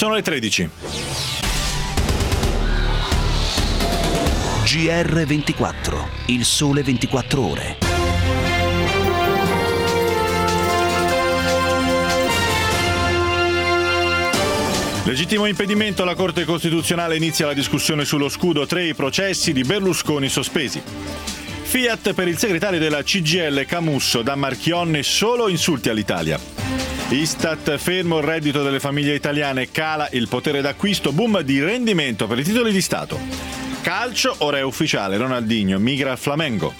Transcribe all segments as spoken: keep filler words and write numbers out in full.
Sono le tredici. G R ventiquattro, il sole ventiquattro ore. Legittimo impedimento, la Corte Costituzionale inizia la discussione sullo scudo, tre i processi di Berlusconi sospesi. Fiat per il segretario della C G I L Camusso, da Marchionne solo insulti all'Italia. Istat, fermo il reddito delle famiglie italiane, cala il potere d'acquisto, boom di rendimento per i titoli di Stato. Calcio, ora è ufficiale, Ronaldinho migra al Flamengo.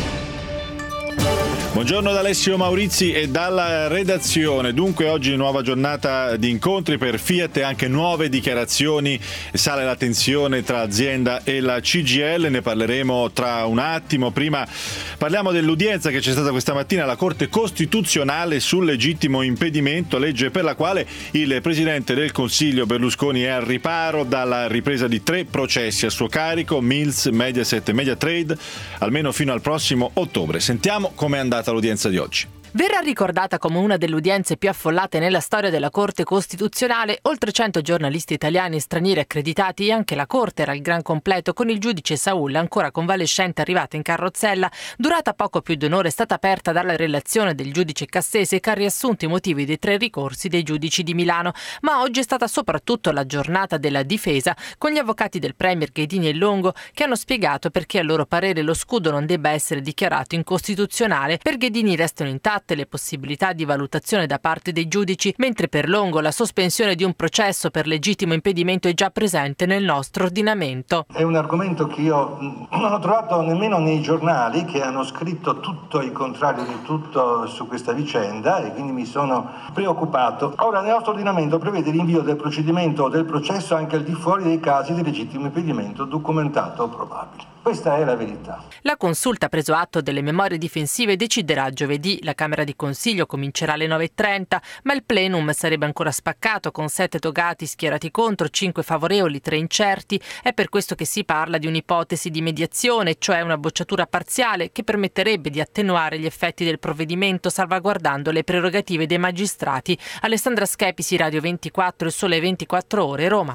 Buongiorno da Alessio Maurizi e dalla redazione. Dunque oggi nuova giornata di incontri per Fiat e anche nuove dichiarazioni. Sale la tensione tra azienda e la C G I L, ne parleremo tra un attimo. Prima parliamo dell'udienza che c'è stata questa mattina alla Corte Costituzionale sul legittimo impedimento, legge per la quale il Presidente del Consiglio Berlusconi è al riparo dalla ripresa di tre processi a suo carico, Mills, Mediaset e Mediatrade, almeno fino al prossimo ottobre. Sentiamo com'è andata l'udienza di oggi. Verrà ricordata come una delle udienze più affollate nella storia della Corte Costituzionale. Oltre cento giornalisti italiani e stranieri accreditati e anche la Corte era al gran completo, con il giudice Saul ancora convalescente arrivato in carrozzella. Durata poco più di un'ora, è stata aperta dalla relazione del giudice Cassese che ha riassunto i motivi dei tre ricorsi dei giudici di Milano. Ma oggi è stata soprattutto la giornata della difesa, con gli avvocati del Premier Ghedini e Longo che hanno spiegato perché a loro parere lo scudo non debba essere dichiarato incostituzionale. Per Ghedini restano intatte le possibilità di valutazione da parte dei giudici, mentre per Longo la sospensione di un processo per legittimo impedimento è già presente nel nostro ordinamento. È un argomento che io non ho trovato nemmeno nei giornali, che hanno scritto tutto il contrario di tutto su questa vicenda, e quindi mi sono preoccupato. Ora, nel nostro ordinamento prevede l'invio del procedimento o del processo anche al di fuori dei casi di legittimo impedimento documentato o probabile. Questa è la verità. La Consulta ha preso atto delle memorie difensive e deciderà giovedì. La Camera di Consiglio comincerà alle nove e trenta, ma il plenum sarebbe ancora spaccato, con sette togati schierati contro, cinque favorevoli, tre incerti. È per questo che si parla di un'ipotesi di mediazione, cioè una bocciatura parziale che permetterebbe di attenuare gli effetti del provvedimento salvaguardando le prerogative dei magistrati. Alessandra Schepisi, Radio ventiquattro, il Sole ventiquattro Ore, Roma.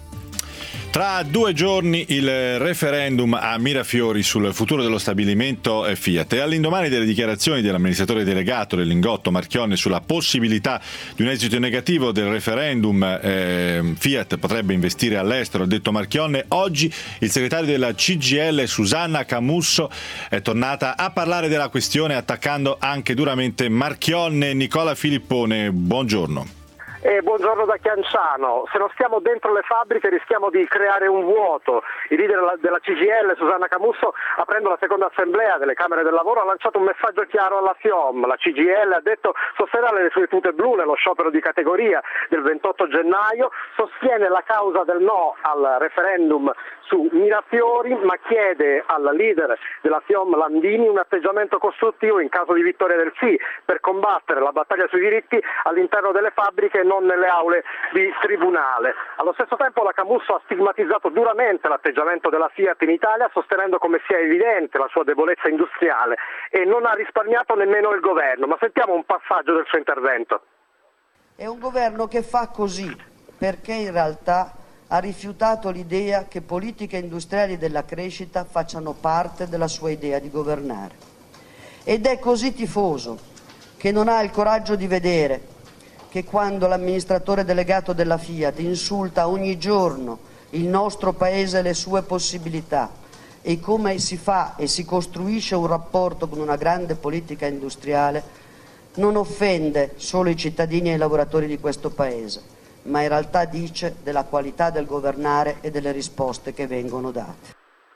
Tra due giorni il referendum a Mirafiori sul futuro dello stabilimento Fiat, e all'indomani delle dichiarazioni dell'amministratore delegato del Lingotto Marchionne sulla possibilità di un esito negativo del referendum, eh, Fiat potrebbe investire all'estero, ha detto Marchionne. Oggi il segretario della C G I L Susanna Camusso è tornata a parlare della questione, attaccando anche duramente Marchionne. Nicola Filippone, buongiorno. Eh, buongiorno da Chianciano. Se non stiamo dentro le fabbriche rischiamo di creare un vuoto. Il leader della C G I L, Susanna Camusso, aprendo la seconda assemblea delle Camere del Lavoro, ha lanciato un messaggio chiaro alla FIOM. La C G I L, ha detto, sosterrà le sue tute blu nello sciopero di categoria del ventotto gennaio, sostiene la causa del no al referendum su Mirafiori, ma chiede al leader della FIOM Landini un atteggiamento costruttivo in caso di vittoria del sì, per combattere la battaglia sui diritti all'interno delle fabbriche e non nelle aule di tribunale. Allo stesso tempo la Camusso ha stigmatizzato duramente l'atteggiamento della Fiat in Italia, sostenendo come sia evidente la sua debolezza industriale, e non ha risparmiato nemmeno il governo. Ma sentiamo un passaggio del suo intervento. È un governo che fa così perché in realtà ha rifiutato l'idea che politiche industriali della crescita facciano parte della sua idea di governare. Ed è così tifoso che non ha il coraggio di vedere che quando l'amministratore delegato della Fiat insulta ogni giorno il nostro paese e le sue possibilità, e come si fa e si costruisce un rapporto con una grande politica industriale, non offende solo i cittadini e i lavoratori di questo paese, ma in realtà dice della qualità del governare e delle risposte che vengono date.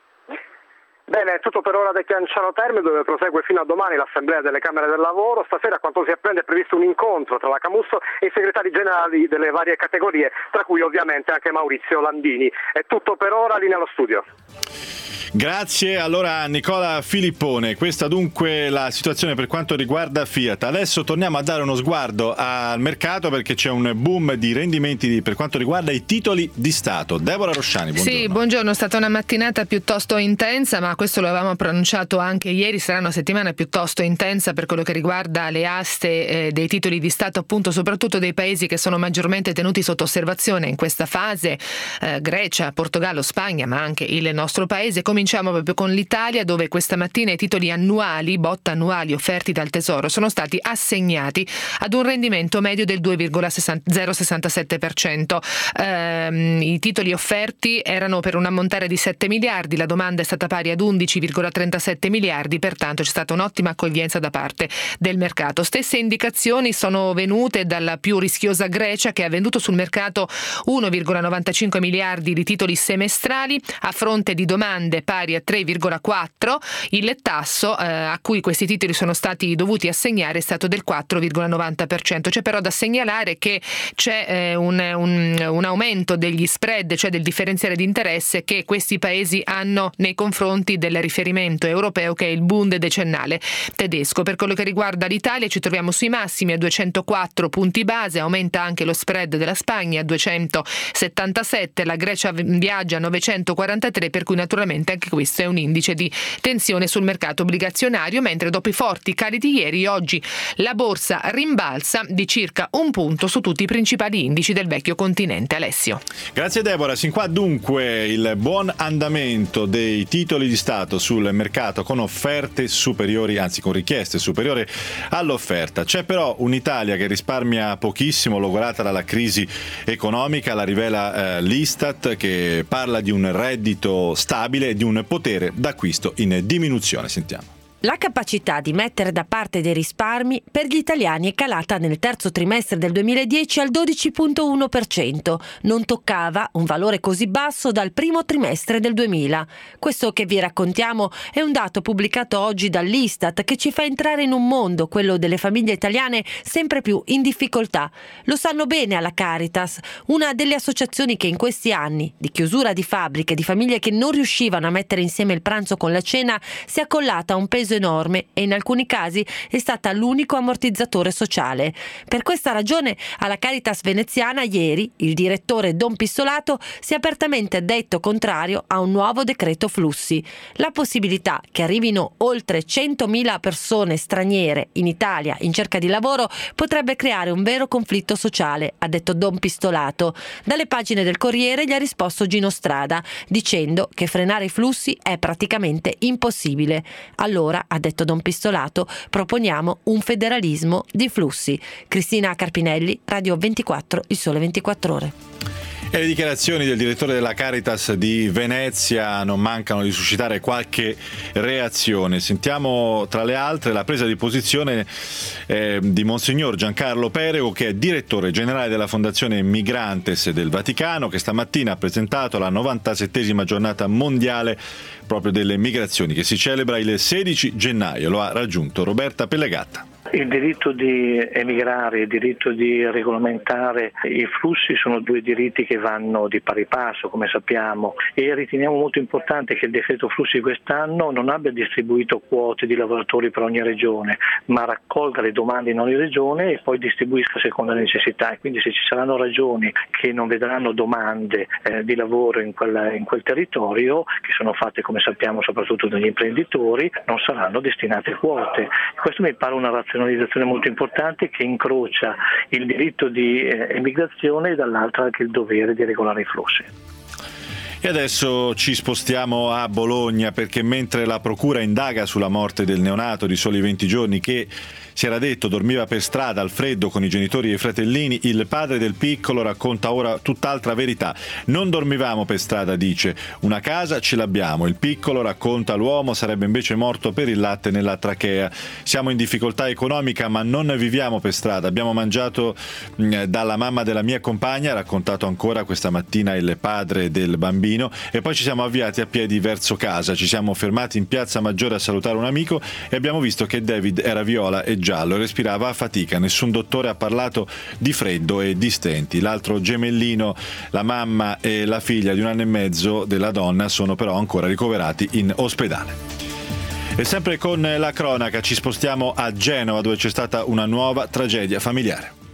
Bene, è tutto per ora da Chianciano Terme, dove prosegue fino a domani l'Assemblea delle Camere del Lavoro. Stasera, a quanto si apprende, è previsto un incontro tra la Camusso e i segretari generali delle varie categorie, tra cui ovviamente anche Maurizio Landini. È tutto per ora, linea allo studio. Grazie allora Nicola Filippone. Questa dunque la situazione per quanto riguarda Fiat. Adesso torniamo a dare uno sguardo al mercato, perché c'è un boom di rendimenti per quanto riguarda i titoli di Stato. Deborah Rosciani, buongiorno. Sì, buongiorno, è stata una mattinata piuttosto intensa, ma a questo questo lo avevamo pronunciato anche ieri, sarà una settimana piuttosto intensa per quello che riguarda le aste eh, dei titoli di Stato, appunto soprattutto dei paesi che sono maggiormente tenuti sotto osservazione in questa fase, eh, Grecia, Portogallo, Spagna, ma anche il nostro paese. Cominciamo proprio con l'Italia, dove questa mattina i titoli annuali, bot annuali offerti dal Tesoro, sono stati assegnati ad un rendimento medio del due virgola zero sessantasette per cento. Eh, I titoli offerti erano per un ammontare di sette miliardi, la domanda è stata pari ad undici virgola trentasette miliardi, pertanto c'è stata un'ottima accoglienza da parte del mercato. Stesse indicazioni sono venute dalla più rischiosa Grecia, che ha venduto sul mercato uno virgola novantacinque miliardi di titoli semestrali a fronte di domande pari a tre virgola quattro. Il tasso eh, a cui questi titoli sono stati dovuti assegnare è stato del quattro virgola novanta per cento. C'è però da segnalare che c'è eh, un, un, un aumento degli spread, cioè del differenziale di interesse che questi paesi hanno nei confronti del riferimento europeo, che è il Bund decennale tedesco. Per quello che riguarda l'Italia ci troviamo sui massimi a duecentoquattro punti base, aumenta anche lo spread della Spagna a duecentosettantasette, la Grecia viaggia a novecentoquarantatré, per cui naturalmente anche questo è un indice di tensione sul mercato obbligazionario, mentre dopo i forti cali di ieri oggi la borsa rimbalza di circa un punto su tutti i principali indici del vecchio continente. Alessio. Grazie Deborah. Sin qua dunque il buon andamento dei titoli di Stato sul mercato con offerte superiori, anzi con richieste superiori all'offerta. C'è però un'Italia che risparmia pochissimo, logorata dalla crisi economica, la rivela eh, l'Istat, che parla di un reddito stabile e di un potere d'acquisto in diminuzione. Sentiamo. La capacità di mettere da parte dei risparmi per gli italiani è calata nel terzo trimestre del duemiladieci al dodici virgola uno per cento. Non toccava un valore così basso dal primo trimestre del duemila. Questo che vi raccontiamo è un dato pubblicato oggi dall'Istat che ci fa entrare in un mondo, quello delle famiglie italiane, sempre più in difficoltà. Lo sanno bene alla Caritas, una delle associazioni che in questi anni di chiusura di fabbriche, di famiglie che non riuscivano a mettere insieme il pranzo con la cena, si è accollata a un peso enorme e in alcuni casi è stata l'unico ammortizzatore sociale. Per questa ragione alla Caritas veneziana ieri il direttore Don Pistolato si è apertamente detto contrario a un nuovo decreto flussi. La possibilità che arrivino oltre centomila persone straniere in Italia in cerca di lavoro potrebbe creare un vero conflitto sociale, ha detto Don Pistolato. Dalle pagine del Corriere gli ha risposto Gino Strada dicendo che frenare i flussi è praticamente impossibile. Allora, ha detto Don Pistolato, proponiamo un federalismo di flussi. Cristina Carpinelli, Radio ventiquattro, Il Sole ventiquattro Ore. E le dichiarazioni del direttore della Caritas di Venezia non mancano di suscitare qualche reazione. Sentiamo tra le altre la presa di posizione eh, di Monsignor Giancarlo Perego, che è direttore generale della Fondazione Migrantes del Vaticano, che stamattina ha presentato la novantasettesima giornata mondiale proprio delle migrazioni, che si celebra il sedici gennaio. Lo ha raggiunto Roberta Pellegatta. Il diritto di emigrare e il diritto di regolamentare i flussi sono due diritti che vanno di pari passo, come sappiamo, e riteniamo molto importante che il decreto flussi quest'anno non abbia distribuito quote di lavoratori per ogni regione, ma raccolga le domande in ogni regione e poi distribuisca secondo le necessità. E quindi se ci saranno regioni che non vedranno domande eh, di lavoro in quel, in quel territorio, che sono fatte come sappiamo soprattutto dagli imprenditori, non saranno destinate quote. Questo mi pare una razionalizzazione molto importante che incrocia il diritto di eh, emigrazione e dall'altra anche il dovere di regolare i flussi. E adesso ci spostiamo a Bologna, perché mentre la procura indaga sulla morte del neonato di soli venti giorni che si era detto dormiva per strada al freddo con i genitori e i fratellini, il padre del piccolo racconta ora tutt'altra verità. Non dormivamo per strada, dice, una casa ce l'abbiamo. Il piccolo, racconta l'uomo, sarebbe invece morto per il latte nella trachea. Siamo in difficoltà economica ma non viviamo per strada. Abbiamo mangiato mh, dalla mamma della mia compagna, ha raccontato ancora questa mattina il padre del bambino, e poi ci siamo avviati a piedi verso casa. Ci siamo fermati in Piazza Maggiore a salutare un amico e abbiamo visto che David era viola e giallo, respirava a fatica, nessun dottore ha parlato di freddo e di stenti. L'altro gemellino, la mamma e la figlia di un anno e mezzo della donna, sono però ancora ricoverati in ospedale. E sempre con la cronaca ci spostiamo a Genova, dove c'è stata una nuova tragedia familiare.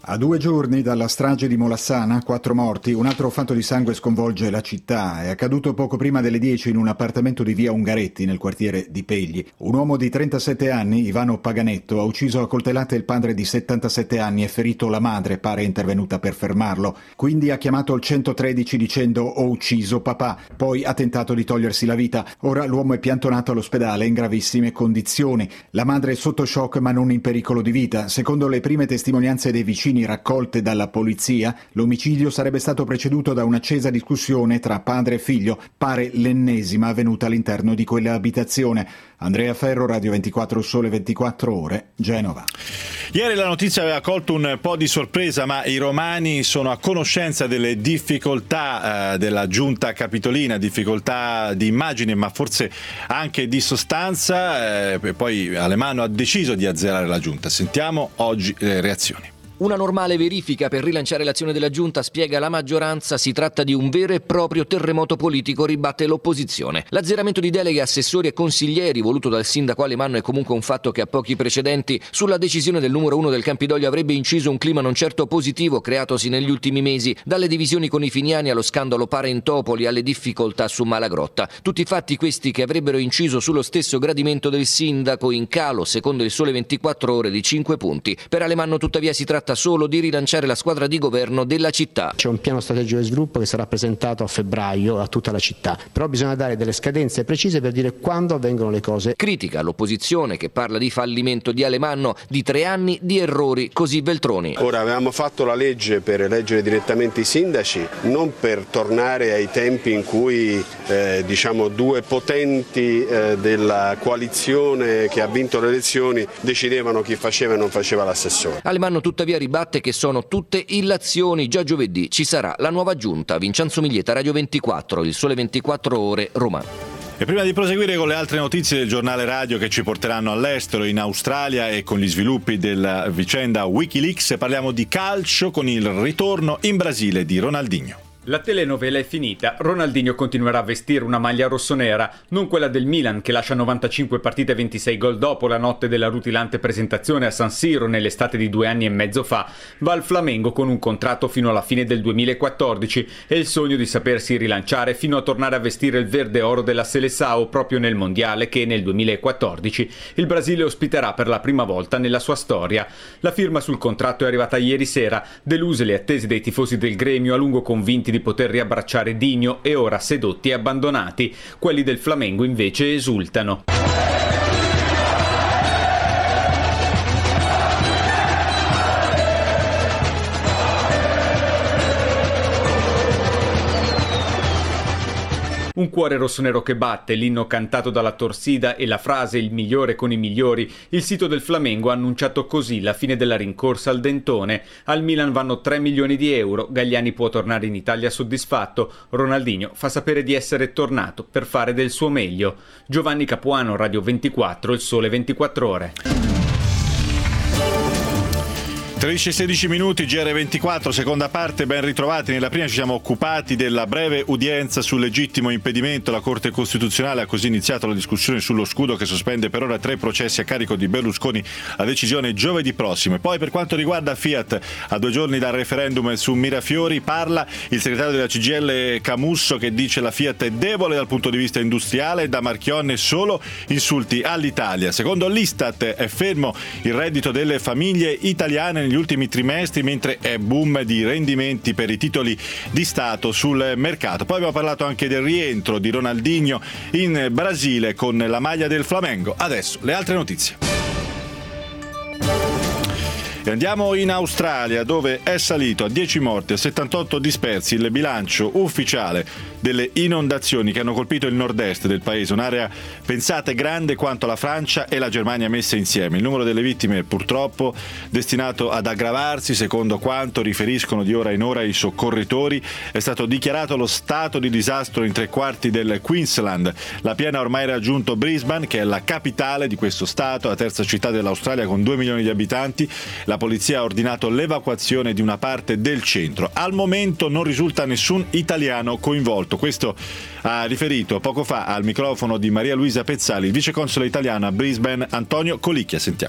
A due giorni dalla strage di Molassana, quattro morti, un altro fatto di sangue sconvolge la città. È accaduto poco prima delle dieci in un appartamento di via Ungaretti, nel quartiere di Pegli. Un uomo di trentasette anni, Ivano Paganetto, ha ucciso a coltellate il padre di settantasette anni e ferito la madre, pare intervenuta per fermarlo. Quindi ha chiamato il centotredici dicendo «ho ucciso papà», poi ha tentato di togliersi la vita. Ora l'uomo è piantonato all'ospedale in gravissime condizioni. La madre è sotto shock ma non in pericolo di vita. Secondo le prime testimonianze dei vicini raccolte dalla polizia, l'omicidio sarebbe stato preceduto da un'accesa discussione tra padre e figlio, pare l'ennesima avvenuta all'interno di quella abitazione. Andrea Ferro, Radio ventiquattro, Sole ventiquattro Ore, Genova. Ieri la notizia aveva colto un po' di sorpresa, ma i romani sono a conoscenza delle difficoltà eh, della giunta capitolina, difficoltà di immagine, ma forse anche di sostanza. Eh, poi Alemanno ha deciso di azzerare la giunta. Sentiamo oggi le reazioni. Una normale verifica per rilanciare l'azione della Giunta, spiega la maggioranza, si tratta di un vero e proprio terremoto politico, ribatte l'opposizione. L'azzeramento di deleghe, assessori e consiglieri voluto dal sindaco Alemanno è comunque un fatto che ha pochi precedenti. Sulla decisione del numero uno del Campidoglio avrebbe inciso un clima non certo positivo creatosi negli ultimi mesi, dalle divisioni con i finiani allo scandalo Parentopoli alle difficoltà su Malagrotta. Tutti fatti questi che avrebbero inciso sullo stesso gradimento del sindaco, in calo secondo il Sole ventiquattro Ore di cinque punti. Per Alemanno tuttavia si tratta solo di rilanciare la squadra di governo della città. C'è un piano strategico di sviluppo che sarà presentato a febbraio a tutta la città, però bisogna dare delle scadenze precise per dire quando avvengono le cose. Critica l'opposizione che parla di fallimento di Alemanno, di tre anni di errori, così Veltroni. Ora avevamo fatto la legge per eleggere direttamente i sindaci, non per tornare ai tempi in cui eh, diciamo due potenti eh, della coalizione che ha vinto le elezioni decidevano chi faceva e non faceva l'assessore. Alemanno tuttavia ribatte che sono tutte illazioni. Già giovedì ci sarà la nuova giunta. Vincenzo Miglietta, Radio ventiquattro, il Sole ventiquattro Ore, Roma. E prima di proseguire con le altre notizie del giornale radio che ci porteranno all'estero, in Australia e con gli sviluppi della vicenda Wikileaks, parliamo di calcio con il ritorno in Brasile di Ronaldinho. La telenovela è finita, Ronaldinho continuerà a vestire una maglia rossonera, non quella del Milan che lascia novantacinque partite e ventisei gol dopo la notte della rutilante presentazione a San Siro nell'estate di due anni e mezzo fa. Va al Flamengo con un contratto fino alla fine del duemilaquattordici e il sogno di sapersi rilanciare fino a tornare a vestire il verde oro della Seleção proprio nel mondiale che nel duemilaquattordici il Brasile ospiterà per la prima volta nella sua storia. La firma sul contratto è arrivata ieri sera, deluse le attese dei tifosi del gremio a lungo convinti di poter riabbracciare Dinho e ora sedotti e abbandonati. Quelli del Flamengo invece esultano. Un cuore rossonero che batte, l'inno cantato dalla Torsida e la frase «il migliore con i migliori». Il sito del Flamengo ha annunciato così la fine della rincorsa al Dentone. Al Milan vanno tre milioni di euro, Galliani può tornare in Italia soddisfatto, Ronaldinho fa sapere di essere tornato per fare del suo meglio. Giovanni Capuano, Radio ventiquattro, il Sole ventiquattro Ore. tredici e sedici minuti, G R ventiquattro, seconda parte, ben ritrovati. Nella prima ci siamo occupati della breve udienza sul legittimo impedimento. La Corte Costituzionale ha così iniziato la discussione sullo scudo che sospende per ora tre processi a carico di Berlusconi, la decisione giovedì prossimo. E poi per quanto riguarda Fiat, a due giorni dal referendum su Mirafiori, parla il segretario della C G I L Camusso che dice la Fiat è debole dal punto di vista industriale, da Marchionne solo insulti all'Italia. Secondo l'Istat è fermo il reddito delle famiglie italiane negli ultimi trimestri, mentre è boom di rendimenti per i titoli di Stato sul mercato. Poi abbiamo parlato anche del rientro di Ronaldinho in Brasile con la maglia del Flamengo. Adesso le altre notizie. E andiamo in Australia, dove è salito a dieci morti e settantotto dispersi il bilancio ufficiale delle inondazioni che hanno colpito il nord-est del paese, un'area pensate grande quanto la Francia e la Germania messe insieme. Il numero delle vittime è purtroppo destinato ad aggravarsi, secondo quanto riferiscono di ora in ora i soccorritori. È stato dichiarato lo stato di disastro in tre quarti del Queensland. La piena ha ormai raggiunto Brisbane, che è la capitale di questo stato, la terza città dell'Australia con due milioni di abitanti. La polizia ha ordinato l'evacuazione di una parte del centro. Al momento non risulta nessun italiano coinvolto. Questo ha riferito poco fa al microfono di Maria Luisa Pezzali il viceconsole italiano a Brisbane Antonio Colicchia. Sentiamo.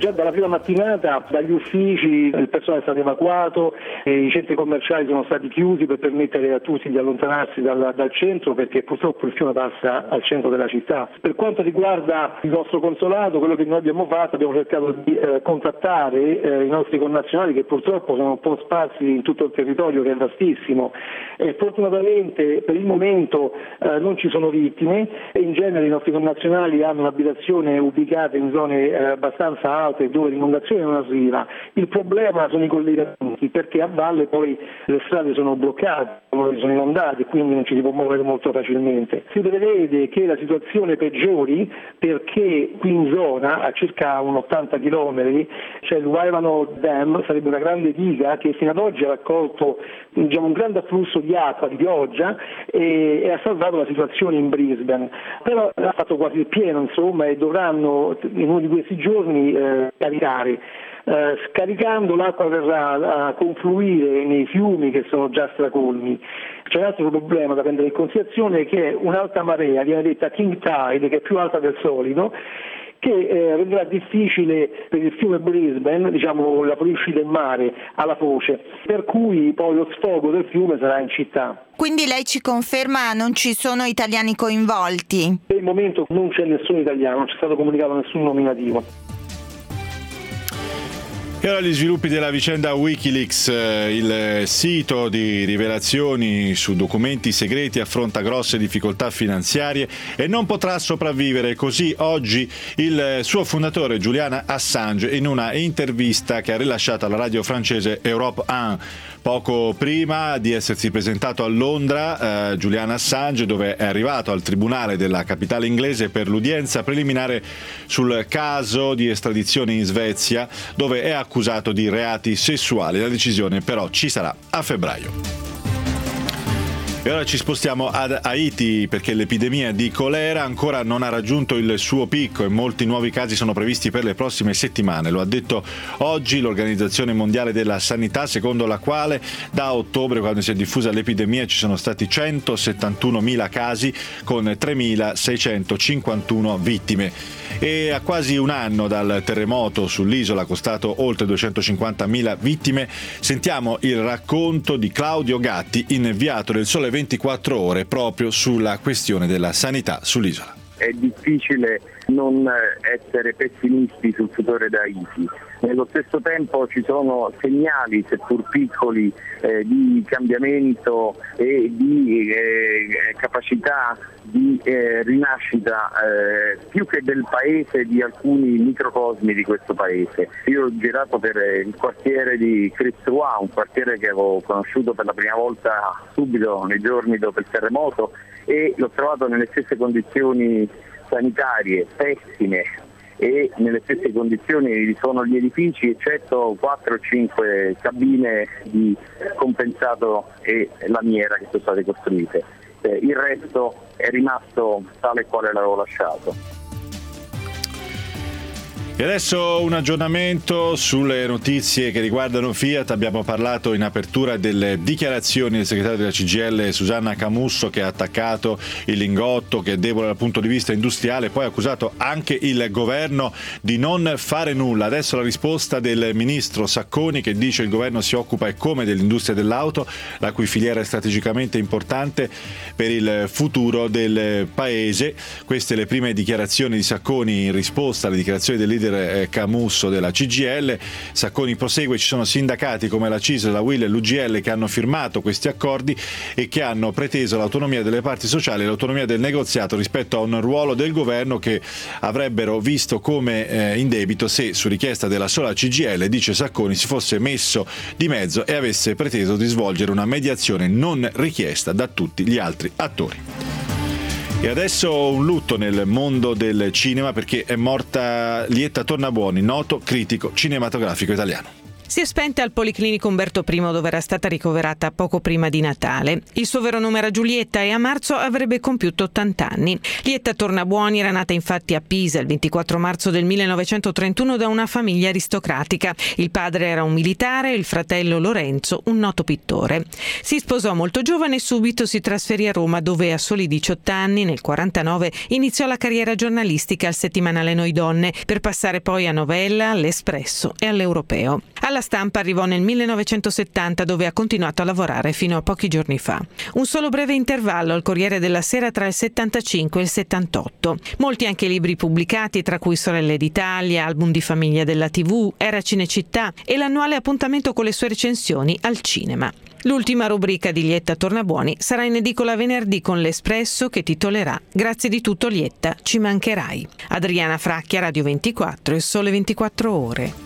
Già dalla prima mattinata dagli uffici il personale è stato evacuato, i centri commerciali sono stati chiusi per permettere a tutti di allontanarsi dal, dal centro, perché purtroppo il fiume passa al centro della città. Per quanto riguarda il nostro consolato, quello che noi abbiamo fatto, abbiamo cercato di eh, contattare eh, i nostri connazionali che purtroppo sono un po' sparsi in tutto il territorio, che è vastissimo, e fortunatamente per il momento eh, non ci sono vittime, e in genere i nostri connazionali hanno un'abitazione ubicata in zone eh, abbastanza alte dove l'inondazione non arriva. Il problema sono i collegamenti, perché a valle poi le strade sono bloccate, sono inondate, quindi non ci si può muovere molto facilmente. Si prevede che la situazione peggiori perché qui in zona, a circa un ottanta chilometri, c'è il Waivano Dam, sarebbe una grande diga che fino ad oggi ha raccolto diciamo, un grande afflusso di acqua, di pioggia, e, e ha salvato la situazione in Brisbane. Però ha fatto quasi il pieno, insomma, e dovranno in uno di questi giorni eh, caricare. Eh, scaricando l'acqua verrà a confluire nei fiumi che sono già stracolmi. C'è un altro problema da prendere in considerazione, che è un'alta marea, viene detta king tide, che è più alta del solito, che eh, renderà difficile per il fiume Brisbane, diciamo, la fuoriuscita in mare alla foce, per cui poi lo sfogo del fiume sarà in città. Quindi lei ci conferma non ci sono italiani coinvolti? Per il momento non c'è nessun italiano, non c'è stato comunicato nessun nominativo. E ora gli sviluppi della vicenda Wikileaks, il sito di rivelazioni su documenti segreti affronta grosse difficoltà finanziarie e non potrà sopravvivere. Così oggi il suo fondatore Julian Assange, in una intervista che ha rilasciato alla radio francese Europe uno. Poco prima di essersi presentato a Londra, eh, Julian Assange, dove è arrivato al tribunale della capitale inglese per l'udienza preliminare sul caso di estradizione in Svezia, dove è accusato di reati sessuali. La decisione però ci sarà a febbraio. E ora ci spostiamo ad Haiti, perché l'epidemia di colera ancora non ha raggiunto il suo picco e molti nuovi casi sono previsti per le prossime settimane. Lo ha detto oggi l'Organizzazione Mondiale della Sanità, secondo la quale da ottobre, quando si è diffusa l'epidemia, ci sono stati centosettantunomila casi con tremilaseicentocinquantuno vittime. E a quasi un anno dal terremoto sull'isola costato oltre duecentocinquantamila vittime, sentiamo il racconto di Claudio Gatti, inviato del Sole ventiquattro Ore proprio sulla questione della sanità sull'isola. È difficile non essere pessimisti sul futuro di Haiti. Nello stesso tempo ci sono segnali, seppur piccoli, eh, di cambiamento e di eh, capacità di eh, rinascita eh, più che del paese, di alcuni microcosmi di questo paese. Io ho girato per il quartiere di Cristrois, un quartiere che avevo conosciuto per la prima volta subito nei giorni dopo il terremoto, e l'ho trovato nelle stesse condizioni sanitarie pessime, e nelle stesse condizioni sono gli edifici, eccetto quattro o cinque cabine di compensato e lamiera che sono state costruite. Eh, il resto è rimasto tale e quale l'avevo lasciato. E adesso un aggiornamento sulle notizie che riguardano Fiat. Abbiamo parlato in apertura delle dichiarazioni del segretario della C G I L Susanna Camusso, che ha attaccato il Lingotto, che è debole dal punto di vista industriale, poi ha accusato anche il governo di non fare nulla. Adesso la risposta del ministro Sacconi, che dice: il governo si occupa e come dell'industria dell'auto, la cui filiera è strategicamente importante per il futuro del paese. Queste le prime dichiarazioni di Sacconi in risposta alle dichiarazioni del leader Camusso della C G I L. Sacconi prosegue: ci sono sindacati come la C I S L, la U I L e l'U G L che hanno firmato questi accordi e che hanno preteso l'autonomia delle parti sociali e l'autonomia del negoziato rispetto a un ruolo del governo che avrebbero visto come eh, in debito se, su richiesta della sola C G I L, dice Sacconi, si fosse messo di mezzo e avesse preteso di svolgere una mediazione non richiesta da tutti gli altri attori. E adesso un lutto nel mondo del cinema, perché è morta Lietta Tornabuoni, noto critico cinematografico italiano. Si è spenta al Policlinico Umberto I, dove era stata ricoverata poco prima di Natale. Il suo vero nome era Giulietta e a marzo avrebbe compiuto ottanta anni. Lietta Tornabuoni era nata infatti a Pisa il ventiquattro marzo del millenovecentotrentuno da una famiglia aristocratica. Il padre era un militare e il fratello Lorenzo un noto pittore. Si sposò molto giovane e subito si trasferì a Roma, dove a soli diciotto anni, nel quarantanove, iniziò la carriera giornalistica al settimanale Noi Donne, per passare poi a Novella, all'Espresso e all'Europeo. Alla Stampa arrivò nel millenovecentosettanta, dove ha continuato a lavorare fino a pochi giorni fa. Un solo breve intervallo al Corriere della Sera tra il settantacinque e il settantotto. Molti anche i libri pubblicati, tra cui Sorelle d'Italia, album di famiglia della tivù, Era Cinecittà e l'annuale appuntamento con le sue recensioni al cinema. L'ultima rubrica di Lietta Tornabuoni sarà in edicola venerdì con l'Espresso, che titolerà Grazie di tutto Lietta, ci mancherai. Adriana Fracchia, Radio ventiquattro e Sole ventiquattro Ore.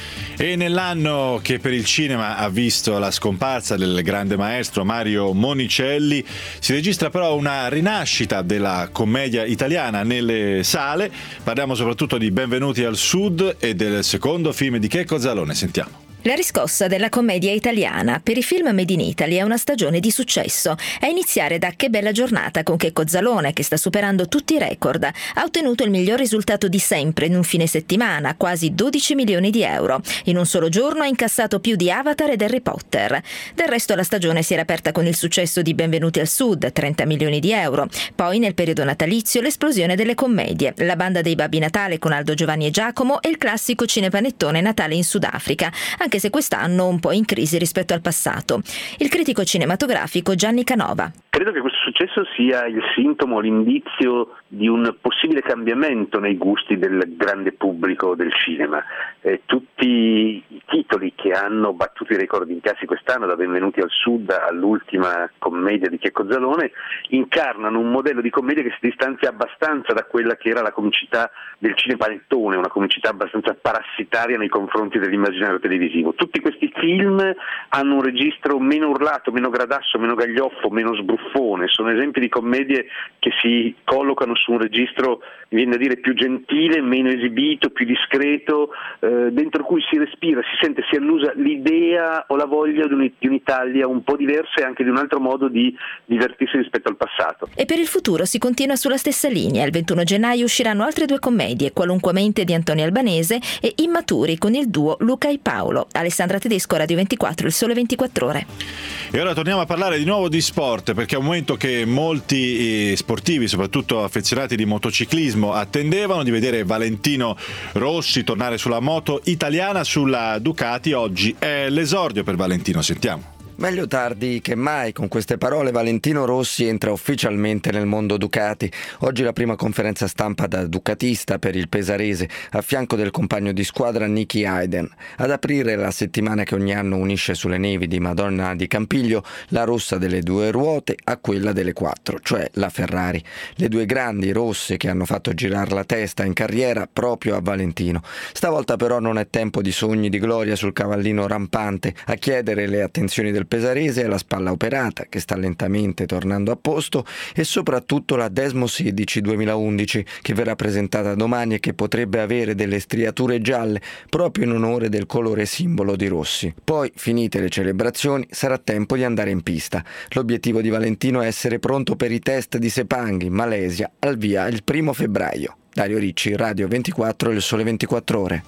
E nell'anno che per il cinema ha visto la scomparsa del grande maestro Mario Monicelli, si registra però una rinascita della commedia italiana nelle sale. Parliamo soprattutto di Benvenuti al Sud e del secondo film di Checco Zalone. Sentiamo. La riscossa della commedia italiana per i film Made in Italy è una stagione di successo, a iniziare da Che bella giornata con Checco Zalone, che sta superando tutti i record. Ha ottenuto il miglior risultato di sempre in un fine settimana, quasi dodici milioni di euro. In un solo giorno ha incassato più di Avatar ed Harry Potter. Del resto la stagione si era aperta con il successo di Benvenuti al Sud, trenta milioni di euro. Poi nel periodo natalizio l'esplosione delle commedie, La banda dei Babbi Natale con Aldo, Giovanni e Giacomo e il classico cinepanettone Natale in Sudafrica, anche se quest'anno un po' in crisi rispetto al passato. Il critico cinematografico Gianni Canova. Credo che questo successo sia il sintomo, l'indizio di un possibile cambiamento nei gusti del grande pubblico del cinema. Eh, tutti i titoli che hanno battuto i record di incassi quest'anno, da Benvenuti al Sud all'ultima commedia di Checco Zalone, incarnano un modello di commedia che si distanzia abbastanza da quella che era la comicità del cinepanettone, una comicità abbastanza parassitaria nei confronti dell'immaginario televisivo. Tutti questi film hanno un registro meno urlato, meno gradasso, meno gaglioffo, meno sbruffone. Sono esempi di commedie che si collocano su un registro, mi viene da dire, più gentile, meno esibito, più discreto, eh, dentro cui si respira, si sente, si annusa l'idea o la voglia di, un, di un'Italia un po' diversa e anche di un altro modo di divertirsi rispetto al passato. E per il futuro si continua sulla stessa linea. Il ventuno gennaio usciranno altre due commedie, Qualunquamente di Antonio Albanese e Immaturi con il duo Luca e Paolo. Alessandra Tedesco, Radio ventiquattro, Il Sole ventiquattro Ore. E ora torniamo a parlare di nuovo di sport, perché è un momento che molti sportivi, soprattutto affezionati di motociclismo, attendevano, di vedere Valentino Rossi tornare sulla moto italiana, sulla Ducati. Oggi è l'esordio per Valentino, sentiamo. Meglio tardi che mai. Con queste parole Valentino Rossi entra ufficialmente nel mondo Ducati. Oggi la prima conferenza stampa da ducatista per il pesarese, a fianco del compagno di squadra Nicky Hayden. Ad aprire la settimana che ogni anno unisce sulle nevi di Madonna di Campiglio la rossa delle due ruote a quella delle quattro, cioè la Ferrari. Le due grandi rosse che hanno fatto girare la testa in carriera proprio a Valentino. Stavolta però non è tempo di sogni di gloria sul cavallino rampante. A chiedere le attenzioni del pesarese è la spalla operata, che sta lentamente tornando a posto, e soprattutto la Desmo sedici duemilaundici, che verrà presentata domani e che potrebbe avere delle striature gialle proprio in onore del colore simbolo di Rossi. Poi, finite le celebrazioni, sarà tempo di andare in pista. L'obiettivo di Valentino è essere pronto per i test di Sepang in Malesia, al via il primo febbraio. Dario Ricci, Radio ventiquattro, Il Sole ventiquattro Ore.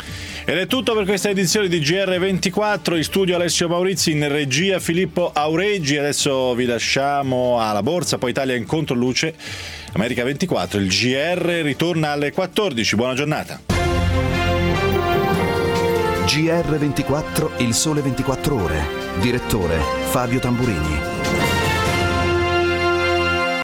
Ed è tutto per questa edizione di G R ventiquattro. In studio Alessio Maurizi, in regia Filippo Aureggi. Adesso vi lasciamo alla borsa, poi Italia in controluce, America ventiquattro. Il G R ritorna alle quattordici. Buona giornata. G R ventiquattro, Il Sole ventiquattro Ore. Direttore Fabio Tamburini.